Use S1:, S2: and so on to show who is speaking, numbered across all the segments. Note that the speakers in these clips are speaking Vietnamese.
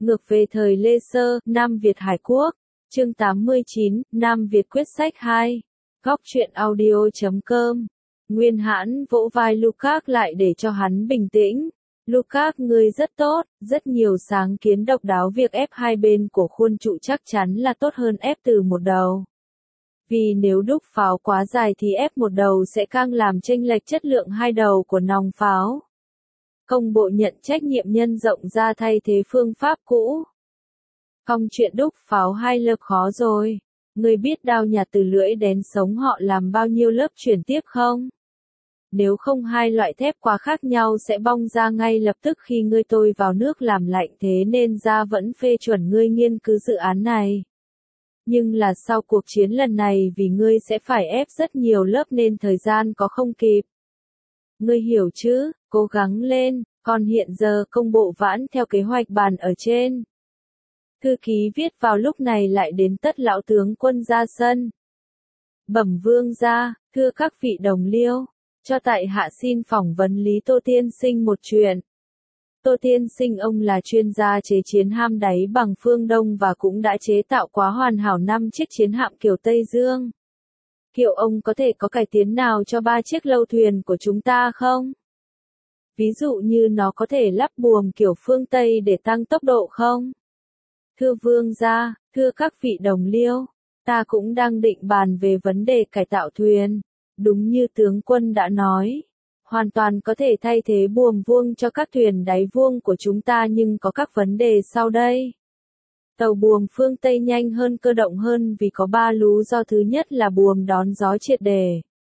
S1: Ngược về thời Lê Sơ, Nam Việt Hải Quốc. Chương 89, Nam Việt quyết sách 2. Góc truyện audio.com. Nguyên Hãn vỗ vai Lucas lại để cho hắn bình tĩnh. Lucas, ngươi rất tốt, rất nhiều sáng kiến độc đáo, việc ép hai bên của khuôn trụ chắc chắn là tốt hơn ép từ một đầu. Vì nếu đúc pháo quá dài thì ép một đầu sẽ càng làm chênh lệch chất lượng hai đầu của nòng pháo. Công bộ nhận trách nhiệm nhân rộng ra thay thế phương pháp cũ. Công chuyện đúc pháo hai lớp khó rồi. Ngươi biết đao nhạt từ lưỡi đến sống họ làm bao nhiêu lớp chuyển tiếp không? Nếu không hai loại thép quá khác nhau sẽ bong ra ngay lập tức khi ngươi tôi vào nước làm lạnh, thế nên gia vẫn phê chuẩn ngươi nghiên cứu dự án này. Nhưng là sau cuộc chiến lần này vì ngươi sẽ phải ép rất nhiều lớp nên thời gian có không kịp. Ngươi hiểu chứ, cố gắng lên, còn hiện giờ công bộ vãn theo kế hoạch bàn ở trên. Thư ký viết vào lúc này lại đến tất lão tướng quân ra sân. Bẩm vương gia, thưa các vị đồng liêu, cho tại hạ xin phỏng vấn Lý Tô Tiên Sinh một chuyện. Tô Tiên Sinh ông là chuyên gia chế chiến ham đáy bằng phương Đông và cũng đã chế tạo quá hoàn hảo 5 chiếc chiến hạm kiểu Tây Dương. Liệu ông có thể có cải tiến nào cho 3 chiếc lâu thuyền của chúng ta không? Ví dụ như nó có thể lắp buồm kiểu phương Tây để tăng tốc độ không? Thưa vương gia, thưa các vị đồng liêu, ta cũng đang định bàn về vấn đề cải tạo thuyền. Đúng như tướng quân đã nói, hoàn toàn có thể thay thế buồm vuông cho các thuyền đáy vuông của chúng ta, nhưng có các vấn đề sau đây. Tàu buồm phương Tây nhanh hơn, cơ động hơn vì có 3 lú do thứ nhất là buồm đón gió triệt đề.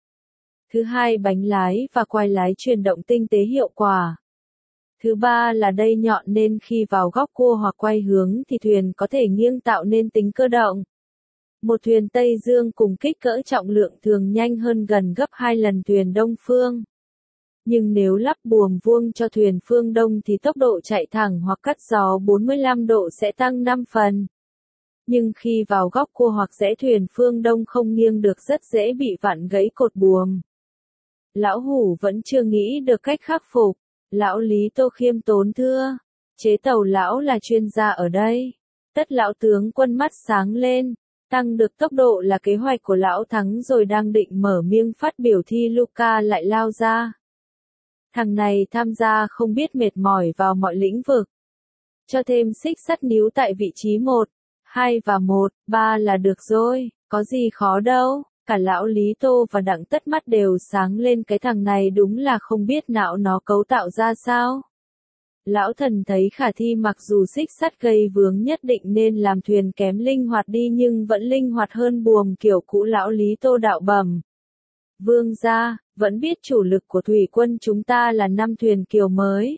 S1: Thứ hai, bánh lái và quai lái chuyển động tinh tế hiệu quả. Thứ ba là đay nhọn nên khi vào góc cua hoặc quay hướng thì thuyền có thể nghiêng tạo nên tính cơ động. Một thuyền Tây Dương cùng kích cỡ trọng lượng thường nhanh hơn gần gấp 2 lần thuyền Đông Phương. Nhưng nếu lắp buồm vuông cho thuyền phương Đông thì tốc độ chạy thẳng hoặc cắt gió 45 độ sẽ tăng 5 phần. Nhưng khi vào góc cua hoặc rẽ thuyền phương Đông không nghiêng được, rất dễ bị vặn gãy cột buồm. Lão Hủ vẫn chưa nghĩ được cách khắc phục. Lão Lý Tô khiêm tốn thưa, chế tàu lão là chuyên gia ở đây. Tất lão tướng quân mắt sáng lên. Tăng được tốc độ là kế hoạch của lão thắng rồi, đang định mở miệng phát biểu thì Luca lại lao ra. Thằng này tham gia không biết mệt mỏi vào mọi lĩnh vực. Cho thêm xích sắt níu tại vị trí 1, 2 và 1, 3 là được rồi, có gì khó đâu. Cả lão Lý Tô và Đặng Tất mắt đều sáng lên, cái thằng này đúng là không biết não nó cấu tạo ra sao. Lão thần thấy khả thi, mặc dù xích sắt gây vướng nhất định nên làm thuyền kém linh hoạt đi nhưng vẫn linh hoạt hơn buồm kiểu cũ. Lão Lý Tô đạo bẩm: vương gia, vẫn biết chủ lực của thủy quân chúng ta là 5 thuyền kiểu mới.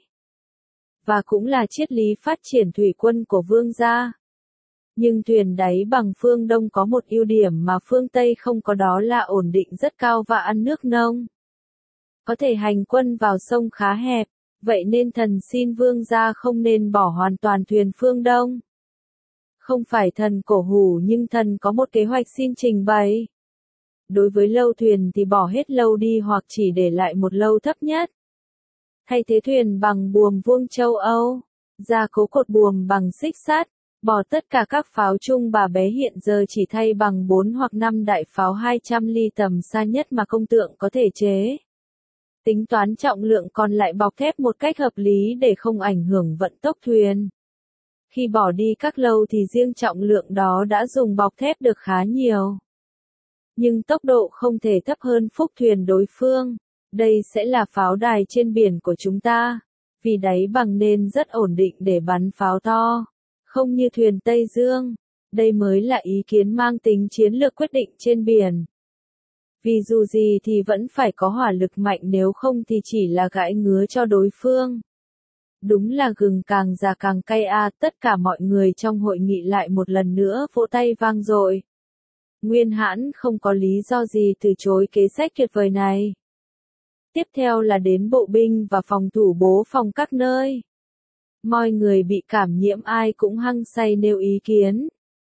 S1: Và cũng là triết lý phát triển thủy quân của vương gia. Nhưng thuyền đáy bằng phương Đông có một ưu điểm mà phương Tây không có, đó là ổn định rất cao và ăn nước nông. Có thể hành quân vào sông khá hẹp. Vậy nên thần xin vương gia không nên bỏ hoàn toàn thuyền phương Đông. Không phải thần cổ hủ, nhưng thần có một kế hoạch xin trình bày. Đối với lâu thuyền thì bỏ hết lâu đi hoặc chỉ để lại một lâu thấp nhất. Thay thế thuyền bằng buồm vuông châu Âu. Gia cố cột buồm bằng xích sắt. Bỏ tất cả các pháo trung bà bé, hiện giờ chỉ thay bằng 4 hoặc 5 đại pháo 200 ly tầm xa nhất mà công tượng có thể chế. Tính toán trọng lượng còn lại bọc thép một cách hợp lý để không ảnh hưởng vận tốc thuyền. Khi bỏ đi các lâu thì riêng trọng lượng đó đã dùng bọc thép được khá nhiều. Nhưng tốc độ không thể thấp hơn phúc thuyền đối phương. Đây sẽ là pháo đài trên biển của chúng ta. Vì đáy bằng nên rất ổn định để bắn pháo to. Không như thuyền Tây Dương. Đây mới là ý kiến mang tính chiến lược quyết định trên biển. Vì dù gì thì vẫn phải có hỏa lực mạnh, nếu không thì chỉ là gãi ngứa cho đối phương. Đúng là gừng càng già càng cay a. Tất cả mọi người trong hội nghị lại một lần nữa vỗ tay vang dội. Nguyên Hãn không có lý do gì từ chối kế sách tuyệt vời này. Tiếp theo là đến bộ binh và phòng thủ bố phòng các nơi. Mọi người bị cảm nhiễm ai cũng hăng say nêu ý kiến.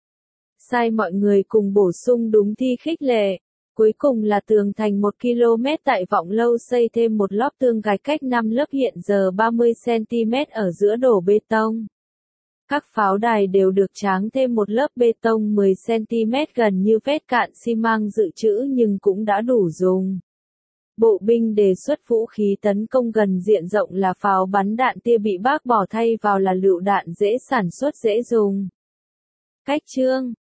S1: Sai mọi người cùng bổ sung đúng thi khích lệ. Cuối cùng là tường thành 1 km tại Vọng Lâu xây thêm một lót tường gạch cách 5 lớp, hiện giờ 30 cm ở giữa đổ bê tông. Các pháo đài đều được tráng thêm một lớp bê tông 10 cm gần như vết cạn xi măng dự trữ nhưng cũng đã đủ dùng. Bộ binh đề xuất vũ khí tấn công gần diện rộng là pháo bắn đạn tia bị bác bỏ thay vào là lựu đạn dễ sản xuất dễ dùng. Cách chương